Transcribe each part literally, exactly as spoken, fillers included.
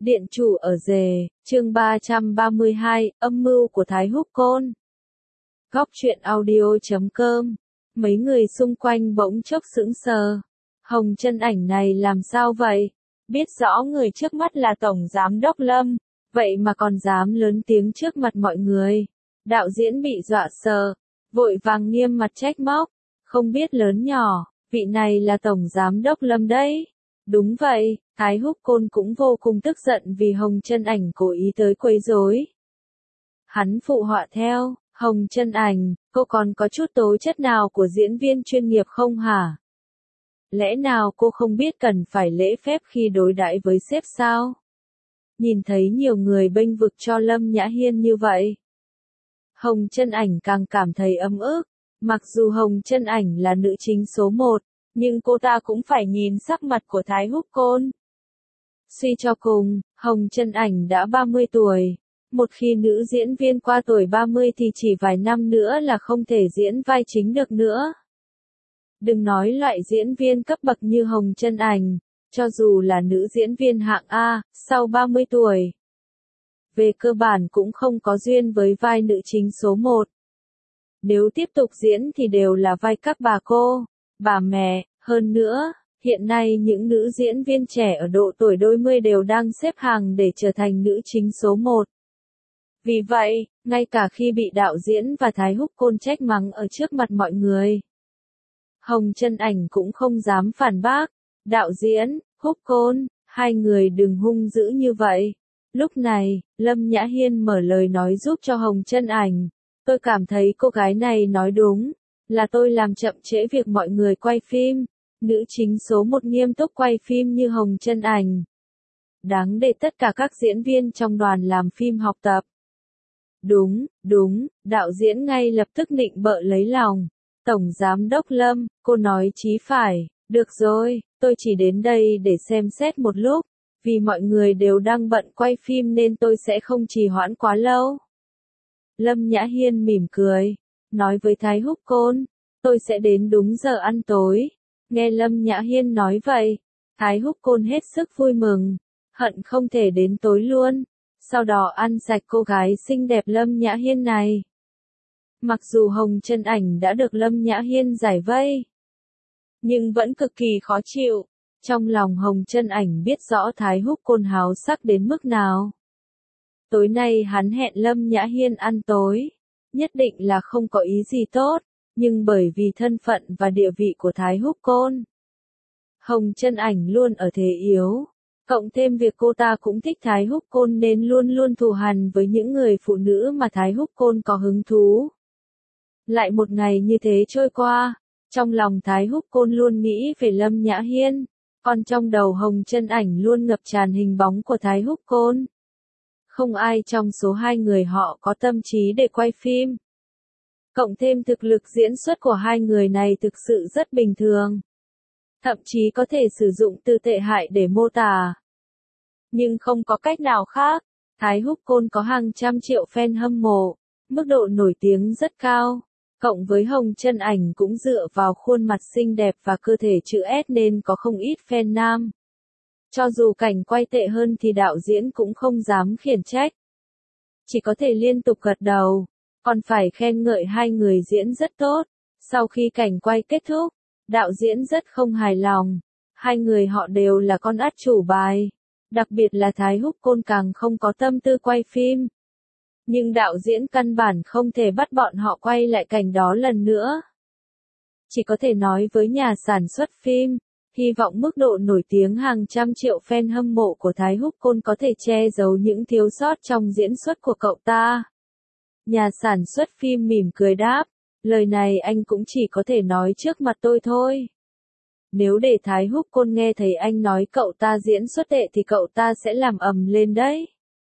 Điện chủ ở rể, chương ba trăm ba mươi hai, âm mưu của Thái Húc Côn. Góc truyện audio chấm com. Mấy người xung quanh bỗng chốc sững sờ. Hồng Chân Ảnh này làm sao vậy? Biết rõ người trước mắt là Tổng Giám đốc Lâm, vậy mà còn dám lớn tiếng trước mặt mọi người. Đạo diễn bị dọa sợ, vội vàng nghiêm mặt trách móc. Không biết lớn nhỏ, vị này là Tổng Giám đốc Lâm đấy. Đúng vậy, Thái Húc Côn cũng vô cùng tức giận vì Hồng Chân Ảnh cố ý tới quấy rối. Hắn phụ họa theo, Hồng Chân Ảnh, cô còn có chút tố chất nào của diễn viên chuyên nghiệp không hả? Lẽ nào cô không biết cần phải lễ phép khi đối đãi với sếp sao? Nhìn thấy nhiều người bênh vực cho Lâm Nhã Hiên như vậy, Hồng Chân Ảnh càng cảm thấy ấm ức. Mặc dù Hồng Chân Ảnh là nữ chính số một, nhưng cô ta cũng phải nhìn sắc mặt của Thái Húc Côn. Suy cho cùng, Hồng Chân Ảnh đã ba mươi tuổi. Một khi nữ diễn viên qua tuổi ba mươi thì chỉ vài năm nữa là không thể diễn vai chính được nữa. Đừng nói loại diễn viên cấp bậc như Hồng Chân Ảnh, cho dù là nữ diễn viên hạng A, sau ba mươi tuổi, về cơ bản cũng không có duyên với vai nữ chính số một. Nếu tiếp tục diễn thì đều là vai các bà cô, bà mẹ. Hơn nữa, hiện nay những nữ diễn viên trẻ ở độ tuổi đôi mươi đều đang xếp hàng để trở thành nữ chính số một. Vì vậy, ngay cả khi bị đạo diễn và Thái Húc Côn trách mắng ở trước mặt mọi người, Hồng Chân Ảnh cũng không dám phản bác. Đạo diễn, Húc Côn, hai người đừng hung dữ như vậy. Lúc này, Lâm Nhã Hiên mở lời nói giúp cho Hồng Chân Ảnh. Tôi cảm thấy cô gái này nói đúng, là tôi làm chậm trễ việc mọi người quay phim. Nữ chính số một nghiêm túc quay phim như Hồng Chân Ảnh, đáng để tất cả các diễn viên trong đoàn làm phim học tập. Đúng, đúng, đạo diễn ngay lập tức nịnh bợ lấy lòng. Tổng Giám đốc Lâm, cô nói chí phải, được rồi, tôi chỉ đến đây để xem xét một lúc, vì mọi người đều đang bận quay phim nên tôi sẽ không trì hoãn quá lâu. Lâm Nhã Hiên mỉm cười, nói với Thái Húc Côn, tôi sẽ đến đúng giờ ăn tối. Nghe Lâm Nhã Hiên nói vậy, Thái Húc Côn hết sức vui mừng, hận không thể đến tối luôn, sau đó ăn sạch cô gái xinh đẹp Lâm Nhã Hiên này. Mặc dù Hồng Chân Ảnh đã được Lâm Nhã Hiên giải vây, nhưng vẫn cực kỳ khó chịu. Trong lòng Hồng Chân Ảnh biết rõ Thái Húc Côn háo sắc đến mức nào. Tối nay hắn hẹn Lâm Nhã Hiên ăn tối, nhất định là không có ý gì tốt. Nhưng bởi vì thân phận và địa vị của Thái Húc Côn, Hồng Chân Ảnh luôn ở thế yếu. Cộng thêm việc cô ta cũng thích Thái Húc Côn nên luôn luôn thù hằn với những người phụ nữ mà Thái Húc Côn có hứng thú. Lại một ngày như thế trôi qua, trong lòng Thái Húc Côn luôn nghĩ về Lâm Nhã Hiên, còn trong đầu Hồng Chân Ảnh luôn ngập tràn hình bóng của Thái Húc Côn. Không ai trong số hai người họ có tâm trí để quay phim. Cộng thêm thực lực diễn xuất của hai người này thực sự rất bình thường. Thậm chí có thể sử dụng từ tệ hại để mô tả. Nhưng không có cách nào khác, Thái Húc Côn có hàng trăm triệu fan hâm mộ, mức độ nổi tiếng rất cao. Cộng với Hồng Chân Ảnh cũng dựa vào khuôn mặt xinh đẹp và cơ thể chữ S nên có không ít fan nam. Cho dù cảnh quay tệ hơn thì đạo diễn cũng không dám khiển trách. Chỉ có thể liên tục gật đầu. Còn phải khen ngợi hai người diễn rất tốt. Sau khi cảnh quay kết thúc, đạo diễn rất không hài lòng. Hai người họ đều là con át chủ bài. Đặc biệt là Thái Húc Côn càng không có tâm tư quay phim. Nhưng đạo diễn căn bản không thể bắt bọn họ quay lại cảnh đó lần nữa. Chỉ có thể nói với nhà sản xuất phim, hy vọng mức độ nổi tiếng hàng trăm triệu fan hâm mộ của Thái Húc Côn có thể che giấu những thiếu sót trong diễn xuất của cậu ta. Nhà sản xuất phim mỉm cười đáp, lời này anh cũng chỉ có thể nói trước mặt tôi thôi. Nếu để Thái Húc Côn nghe thấy anh nói cậu ta diễn xuất tệ thì cậu ta sẽ làm ầm lên đấy.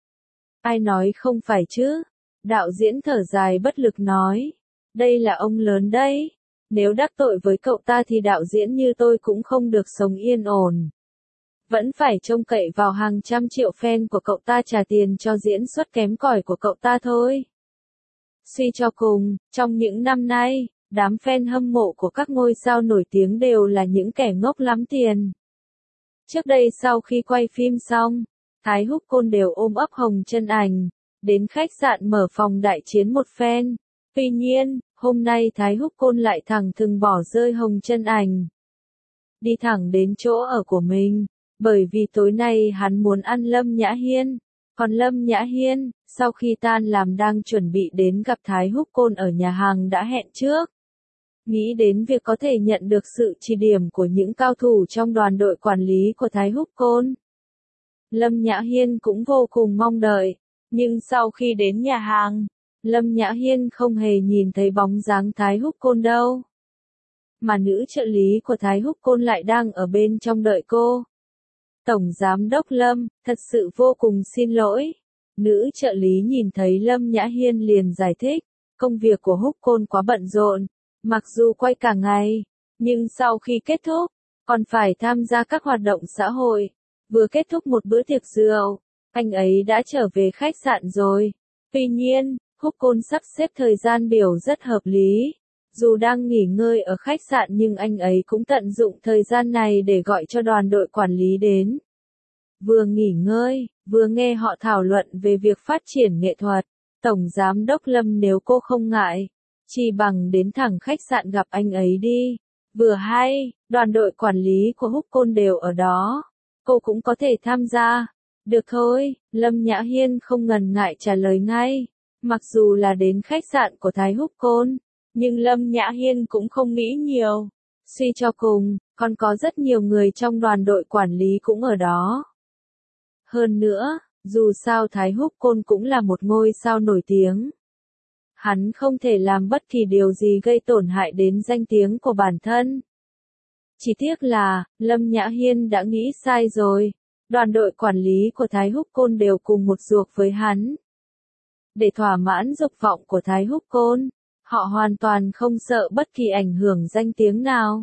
Ai nói không phải chứ? Đạo diễn thở dài bất lực nói, đây là ông lớn đấy. Nếu đắc tội với cậu ta thì đạo diễn như tôi cũng không được sống yên ổn. Vẫn phải trông cậy vào hàng trăm triệu fan của cậu ta trả tiền cho diễn xuất kém cỏi của cậu ta thôi. Suy cho cùng, trong những năm nay, đám fan hâm mộ của các ngôi sao nổi tiếng đều là những kẻ ngốc lắm tiền. Trước đây sau khi quay phim xong, Thái Húc Côn đều ôm ấp Hồng Chân Ảnh, đến khách sạn mở phòng đại chiến một phen. Tuy nhiên, hôm nay Thái Húc Côn lại thẳng thừng bỏ rơi Hồng Chân Ảnh, đi thẳng đến chỗ ở của mình, bởi vì tối nay hắn muốn ăn Lâm Nhã Hiên. Còn Lâm Nhã Hiên, sau khi tan làm đang chuẩn bị đến gặp Thái Húc Côn ở nhà hàng đã hẹn trước. Nghĩ đến việc có thể nhận được sự chỉ điểm của những cao thủ trong đoàn đội quản lý của Thái Húc Côn, Lâm Nhã Hiên cũng vô cùng mong đợi. Nhưng sau khi đến nhà hàng, Lâm Nhã Hiên không hề nhìn thấy bóng dáng Thái Húc Côn đâu. Mà nữ trợ lý của Thái Húc Côn lại đang ở bên trong đợi cô. Tổng Giám đốc Lâm, thật sự vô cùng xin lỗi. Nữ trợ lý nhìn thấy Lâm Nhã Hiên liền giải thích, công việc của Húc Côn quá bận rộn, mặc dù quay cả ngày, nhưng sau khi kết thúc, còn phải tham gia các hoạt động xã hội. Vừa kết thúc một bữa tiệc rượu, anh ấy đã trở về khách sạn rồi. Tuy nhiên, Húc Côn sắp xếp thời gian biểu rất hợp lý. Dù đang nghỉ ngơi ở khách sạn nhưng anh ấy cũng tận dụng thời gian này để gọi cho đoàn đội quản lý đến. Vừa nghỉ ngơi, vừa nghe họ thảo luận về việc phát triển nghệ thuật. Tổng Giám đốc Lâm nếu cô không ngại, chỉ bằng đến thẳng khách sạn gặp anh ấy đi. Vừa hay, đoàn đội quản lý của Húc Côn đều ở đó. Cô cũng có thể tham gia. Được thôi, Lâm Nhã Hiên không ngần ngại trả lời ngay. Mặc dù là đến khách sạn của Thái Húc Côn, nhưng Lâm Nhã Hiên cũng không nghĩ nhiều. Suy cho cùng, còn có rất nhiều người trong đoàn đội quản lý cũng ở đó. Hơn nữa, dù sao Thái Húc Côn cũng là một ngôi sao nổi tiếng. Hắn không thể làm bất kỳ điều gì gây tổn hại đến danh tiếng của bản thân. Chỉ tiếc là, Lâm Nhã Hiên đã nghĩ sai rồi. Đoàn đội quản lý của Thái Húc Côn đều cùng một ruột với hắn. Để thỏa mãn dục vọng của Thái Húc Côn, họ hoàn toàn không sợ bất kỳ ảnh hưởng danh tiếng nào.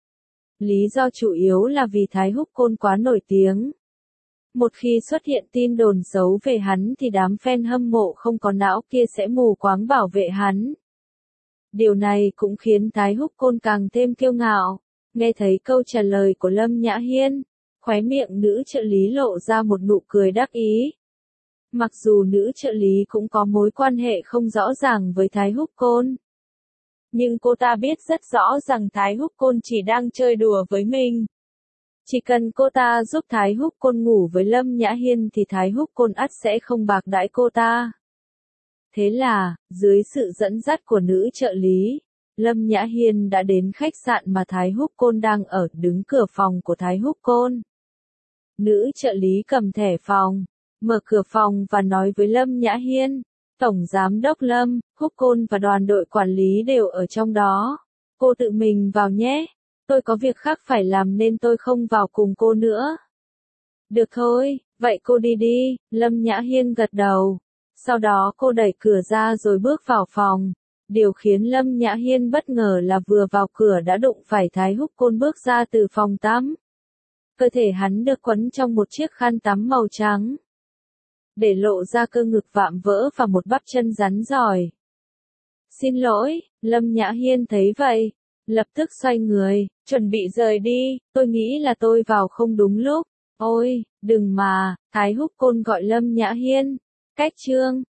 Lý do chủ yếu là vì Thái Húc Côn quá nổi tiếng. Một khi xuất hiện tin đồn xấu về hắn thì đám fan hâm mộ không có não kia sẽ mù quáng bảo vệ hắn. Điều này cũng khiến Thái Húc Côn càng thêm kiêu ngạo. Nghe thấy câu trả lời của Lâm Nhã Hiên, khóe miệng nữ trợ lý lộ ra một nụ cười đắc ý. Mặc dù nữ trợ lý cũng có mối quan hệ không rõ ràng với Thái Húc Côn, nhưng cô ta biết rất rõ rằng Thái Húc Côn chỉ đang chơi đùa với mình. Chỉ cần cô ta giúp Thái Húc Côn ngủ với Lâm Nhã Hiên thì Thái Húc Côn ắt sẽ không bạc đãi cô ta. Thế là, dưới sự dẫn dắt của nữ trợ lý, Lâm Nhã Hiên đã đến khách sạn mà Thái Húc Côn đang ở, đứng cửa phòng của Thái Húc Côn. Nữ trợ lý cầm thẻ phòng, mở cửa phòng và nói với Lâm Nhã Hiên, Tổng Giám đốc Lâm, Húc Côn và đoàn đội quản lý đều ở trong đó. Cô tự mình vào nhé. Tôi có việc khác phải làm nên tôi không vào cùng cô nữa. Được thôi, vậy cô đi đi, Lâm Nhã Hiên gật đầu. Sau đó cô đẩy cửa ra rồi bước vào phòng. Điều khiến Lâm Nhã Hiên bất ngờ là vừa vào cửa đã đụng phải Thái Húc Côn bước ra từ phòng tắm. Cơ thể hắn được quấn trong một chiếc khăn tắm màu trắng, để lộ ra cơ ngực vạm vỡ và một bắp chân rắn giỏi. Xin lỗi, Lâm Nhã Hiên thấy vậy, lập tức xoay người, chuẩn bị rời đi, tôi nghĩ là tôi vào không đúng lúc. Ôi, đừng mà, Thái Húc Côn gọi Lâm Nhã Hiên. Cách chương